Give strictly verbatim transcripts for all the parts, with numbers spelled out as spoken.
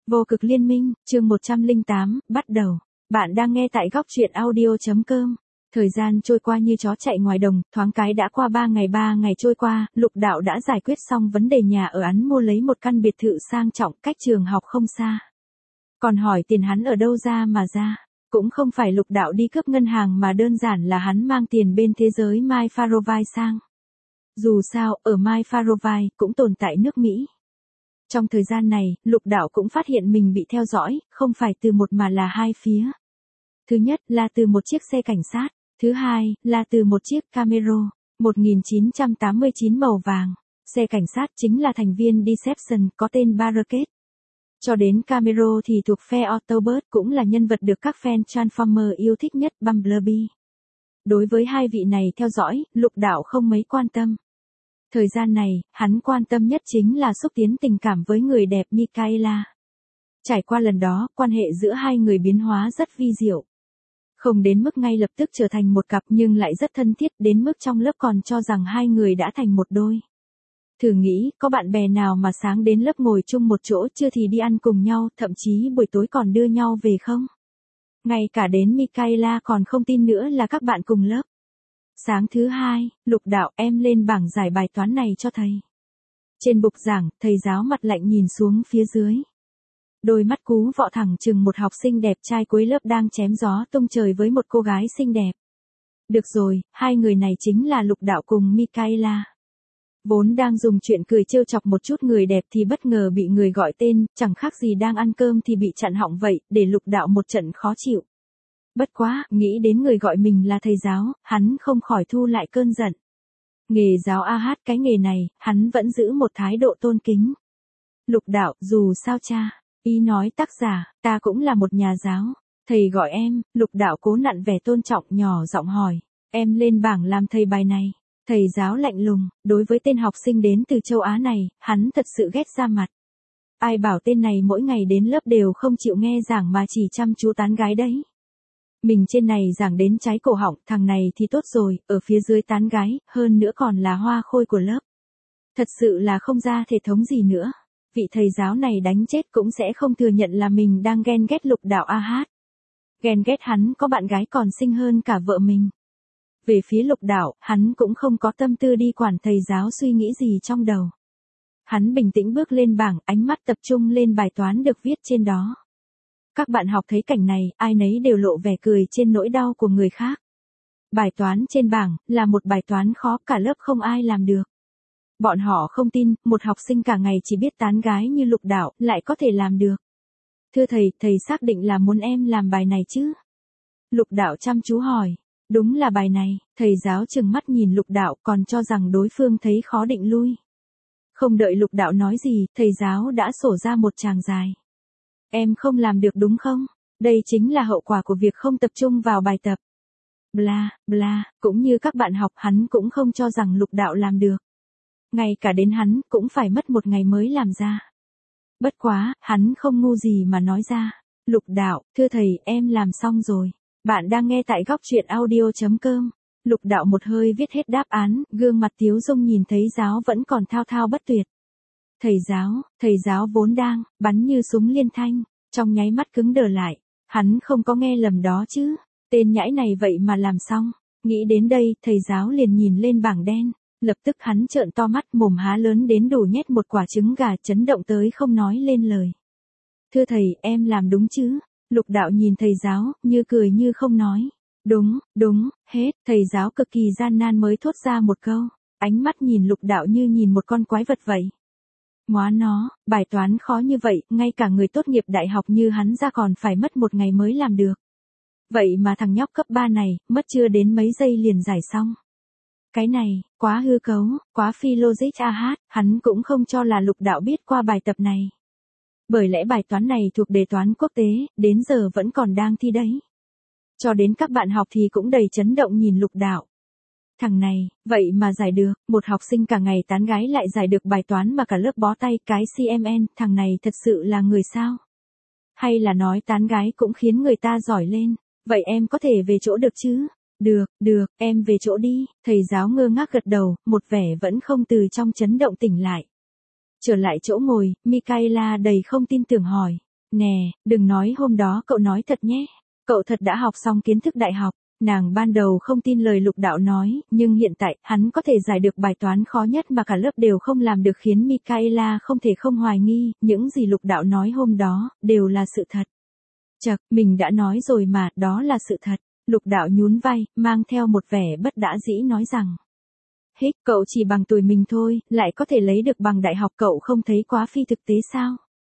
Vô cực liên minh, chương một trăm lẻ tám, bắt đầu. Bạn đang nghe tại góc truyện audio.com. Thời gian trôi qua như chó chạy ngoài đồng, thoáng cái đã qua ba ngày ba ngày trôi qua, Lục Đạo đã giải quyết xong vấn đề nhà ở, hắn mua lấy một căn biệt thự sang trọng cách trường học không xa. Còn hỏi tiền hắn ở đâu ra mà ra? Cũng không phải Lục Đạo đi cướp ngân hàng mà đơn giản là hắn mang tiền bên thế giới Mai Farovai sang. Dù sao, ở Mai Farovai cũng tồn tại nước Mỹ. Trong thời gian này, Lục Đạo cũng phát hiện mình bị theo dõi, không phải từ một mà là hai phía. Thứ nhất là từ một chiếc xe cảnh sát, thứ hai là từ một chiếc Camaro, một nghìn chín trăm tám mươi chín màu vàng. Xe cảnh sát chính là thành viên Deception có tên Barricade. Cho đến Camaro thì thuộc phe Autobot, cũng là nhân vật được các fan Transformer yêu thích nhất, Bumblebee. Đối với hai vị này theo dõi, Lục Đạo không mấy quan tâm. Thời gian này, hắn quan tâm nhất chính là xúc tiến tình cảm với người đẹp Michaela. Trải qua lần đó, quan hệ giữa hai người biến hóa rất vi diệu. Không đến mức ngay lập tức trở thành một cặp nhưng lại rất thân thiết, đến mức trong lớp còn cho rằng hai người đã thành một đôi. Thử nghĩ, có bạn bè nào mà sáng đến lớp ngồi chung một chỗ, trưa thì đi ăn cùng nhau, thậm chí buổi tối còn đưa nhau về không? Ngay cả đến Michaela còn không tin nữa là các bạn cùng lớp. Sáng thứ hai, Lục Đạo, em lên bảng giải bài toán này cho thầy. Trên bục giảng, thầy giáo mặt lạnh nhìn xuống phía dưới. Đôi mắt cú vọ thẳng chừng một học sinh đẹp trai cuối lớp đang chém gió tung trời với một cô gái xinh đẹp. Được rồi, hai người này chính là Lục Đạo cùng Michaela. Vốn đang dùng chuyện cười trêu chọc một chút người đẹp thì bất ngờ bị người gọi tên, chẳng khác gì đang ăn cơm thì bị chặn họng vậy, để Lục Đạo một trận khó chịu. Bất quá, nghĩ đến người gọi mình là thầy giáo, hắn không khỏi thu lại cơn giận. Nghề giáo a hát, cái nghề này, hắn vẫn giữ một thái độ tôn kính. Lục Đạo, dù sao cha, ý nói tác giả, ta cũng là một nhà giáo. Thầy gọi em, Lục Đạo cố nặn vẻ tôn trọng, nhỏ giọng hỏi, em lên bảng làm thầy bài này. Thầy giáo lạnh lùng, đối với tên học sinh đến từ châu Á này, hắn thật sự ghét ra mặt. Ai bảo tên này mỗi ngày đến lớp đều không chịu nghe giảng mà chỉ chăm chú tán gái đấy. Mình trên này giảng đến cháy cổ họng, thằng này thì tốt rồi, ở phía dưới tán gái, hơn nữa còn là hoa khôi của lớp. Thật sự là không ra thể thống gì nữa. Vị thầy giáo này đánh chết cũng sẽ không thừa nhận là mình đang ghen ghét Lục Đạo a hát. Ghen ghét hắn có bạn gái còn xinh hơn cả vợ mình. Về phía Lục Đạo, hắn cũng không có tâm tư đi quản thầy giáo suy nghĩ gì trong đầu. Hắn bình tĩnh bước lên bảng, ánh mắt tập trung lên bài toán được viết trên đó. Các bạn học thấy cảnh này, ai nấy đều lộ vẻ cười trên nỗi đau của người khác. Bài toán trên bảng, là một bài toán khó, cả lớp không ai làm được. Bọn họ không tin, một học sinh cả ngày chỉ biết tán gái như Lục Đạo, lại có thể làm được. Thưa thầy, thầy xác định là muốn em làm bài này chứ? Lục Đạo chăm chú hỏi. Đúng là bài này, thầy giáo trừng mắt nhìn Lục Đạo, còn cho rằng đối phương thấy khó định lui. Không đợi Lục Đạo nói gì, thầy giáo đã sổ ra một tràng dài. Em không làm được đúng không? Đây chính là hậu quả của việc không tập trung vào bài tập. Bla, bla, cũng như các bạn học, hắn cũng không cho rằng Lục Đạo làm được. Ngay cả đến hắn, cũng phải mất một ngày mới làm ra. Bất quá, hắn không ngu gì mà nói ra. Lục Đạo, thưa thầy, em làm xong rồi. Bạn đang nghe tại góc truyện audio.com. Lục Đạo một hơi viết hết đáp án, gương mặt Tiếu Dung nhìn thấy giáo vẫn còn thao thao bất tuyệt. Thầy giáo, thầy giáo vốn đang, bắn như súng liên thanh, trong nháy mắt cứng đờ lại. Hắn không có nghe lầm đó chứ, tên nhãi này vậy mà làm xong. Nghĩ đến đây, thầy giáo liền nhìn lên bảng đen, lập tức hắn trợn to mắt, mồm há lớn đến đủ nhét một quả trứng gà, chấn động tới không nói lên lời. Thưa thầy, em làm đúng chứ? Lục Đạo nhìn thầy giáo, như cười như không nói. Đúng, đúng, hết, thầy giáo cực kỳ gian nan mới thốt ra một câu. Ánh mắt nhìn Lục Đạo như nhìn một con quái vật vậy. Móa nó, bài toán khó như vậy, ngay cả người tốt nghiệp đại học như hắn ra còn phải mất một ngày mới làm được. Vậy mà thằng nhóc cấp ba này, mất chưa đến mấy giây liền giải xong. Cái này, quá hư cấu, quá phi logic a hát, hắn cũng không cho là Lục Đạo biết qua bài tập này. Bởi lẽ bài toán này thuộc đề toán quốc tế, đến giờ vẫn còn đang thi đấy. Cho đến các bạn học thì cũng đầy chấn động nhìn Lục Đạo. Thằng này, vậy mà giải được, một học sinh cả ngày tán gái lại giải được bài toán mà cả lớp bó tay, cái xê em en, thằng này thật sự là người sao? Hay là nói tán gái cũng khiến người ta giỏi lên, vậy em có thể về chỗ được chứ? Được, được, em về chỗ đi, thầy giáo ngơ ngác gật đầu, một vẻ vẫn không từ trong chấn động tỉnh lại. Trở lại chỗ ngồi, Michaela đầy không tin tưởng hỏi, Nè, đừng nói hôm đó cậu nói thật nhé. Cậu thật đã học xong kiến thức đại học. Nàng ban đầu không tin lời Lục Đạo nói, nhưng hiện tại, hắn có thể giải được bài toán khó nhất mà cả lớp đều không làm được khiến Michaela không thể không hoài nghi, những gì Lục Đạo nói hôm đó, đều là sự thật. Chậc, mình đã nói rồi mà, đó là sự thật. Lục Đạo nhún vai, mang theo một vẻ bất đã dĩ nói rằng. Hích, cậu chỉ bằng tuổi mình thôi, lại có thể lấy được bằng đại học, cậu không thấy quá phi thực tế sao?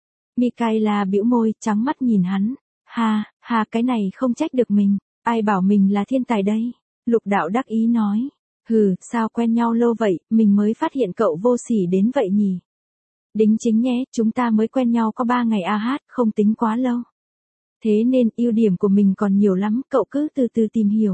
Michaela bĩu môi, trắng mắt nhìn hắn. Ha, ha, cái này không trách được mình. Ai bảo mình là thiên tài đây? Lục Đạo đắc ý nói. Hừ, sao quen nhau lâu vậy, mình mới phát hiện cậu vô sỉ đến vậy nhỉ? Đính chính nhé, chúng ta mới quen nhau có ba ngày a hát, không tính quá lâu. Thế nên ưu điểm của mình còn nhiều lắm, cậu cứ từ từ tìm hiểu.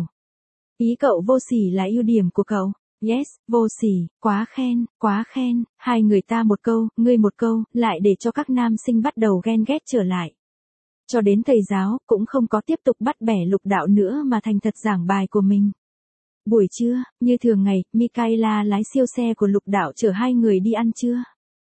Ý cậu vô sỉ là ưu điểm của cậu? Yes, vô sỉ, quá khen, quá khen, hai người ta một câu, ngươi một câu, lại để cho các nam sinh bắt đầu ghen ghét trở lại. Cho đến thầy giáo, cũng không có tiếp tục bắt bẻ Lục Đạo nữa mà thành thật giảng bài của mình. Buổi trưa, như thường ngày, Michaela lái siêu xe của Lục Đạo chở hai người đi ăn trưa.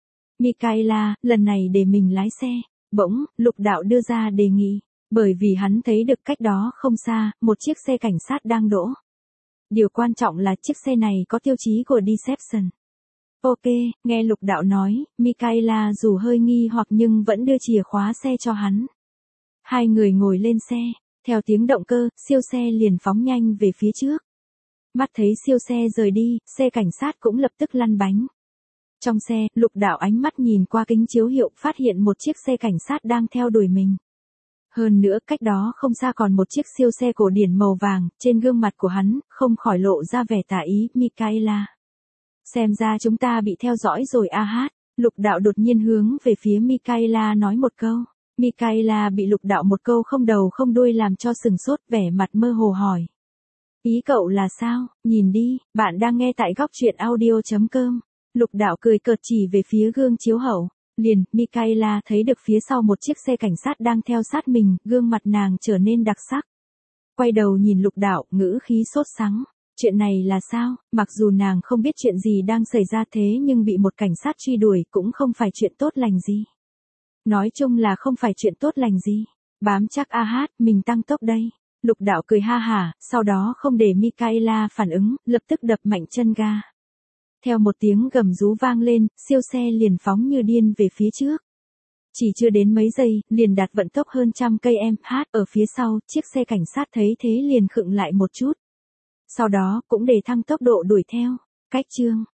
Michaela, lần này để mình lái xe. Bỗng, Lục Đạo đưa ra đề nghị, bởi vì hắn thấy được cách đó không xa, một chiếc xe cảnh sát đang đỗ. Điều quan trọng là chiếc xe này có tiêu chí của Deception. Ok, nghe Lục Đạo nói, Michaela dù hơi nghi hoặc nhưng vẫn đưa chìa khóa xe cho hắn. Hai người ngồi lên xe, theo tiếng động cơ, siêu xe liền phóng nhanh về phía trước. Mắt thấy siêu xe rời đi, xe cảnh sát cũng lập tức lăn bánh. Trong xe, Lục Đạo ánh mắt nhìn qua kính chiếu hậu phát hiện một chiếc xe cảnh sát đang theo đuổi mình. Hơn nữa, cách đó không xa còn một chiếc siêu xe cổ điển màu vàng, trên gương mặt của hắn, không khỏi lộ ra vẻ tà ý, Michaela. Xem ra chúng ta bị theo dõi rồi a hát. Lục Đạo đột nhiên hướng về phía Michaela nói một câu. Michaela bị Lục Đạo một câu không đầu không đuôi làm cho sừng sốt, vẻ mặt mơ hồ hỏi. Ý cậu là sao? Nhìn đi, bạn đang nghe tại góc truyện audio chấm com. Lục Đạo cười cợt chỉ về phía gương chiếu hậu. Liền, Michaela thấy được phía sau một chiếc xe cảnh sát đang theo sát mình, gương mặt nàng trở nên đặc sắc. Quay đầu nhìn Lục Đạo, ngữ khí sốt sắng. Chuyện này là sao? Mặc dù nàng không biết chuyện gì đang xảy ra thế nhưng bị một cảnh sát truy đuổi cũng không phải chuyện tốt lành gì. Nói chung là không phải chuyện tốt lành gì. Bám chắc a hát, mình tăng tốc đây. Lục Đạo cười ha hả, sau đó không để Michaela phản ứng, lập tức đập mạnh chân ga. Theo một tiếng gầm rú vang lên, siêu xe liền phóng như điên về phía trước. Chỉ chưa đến mấy giây, liền đạt vận tốc hơn trăm cây em hát ở phía sau, chiếc xe cảnh sát thấy thế liền khựng lại một chút. Sau đó, cũng để thăng tốc độ đuổi theo. Cách chương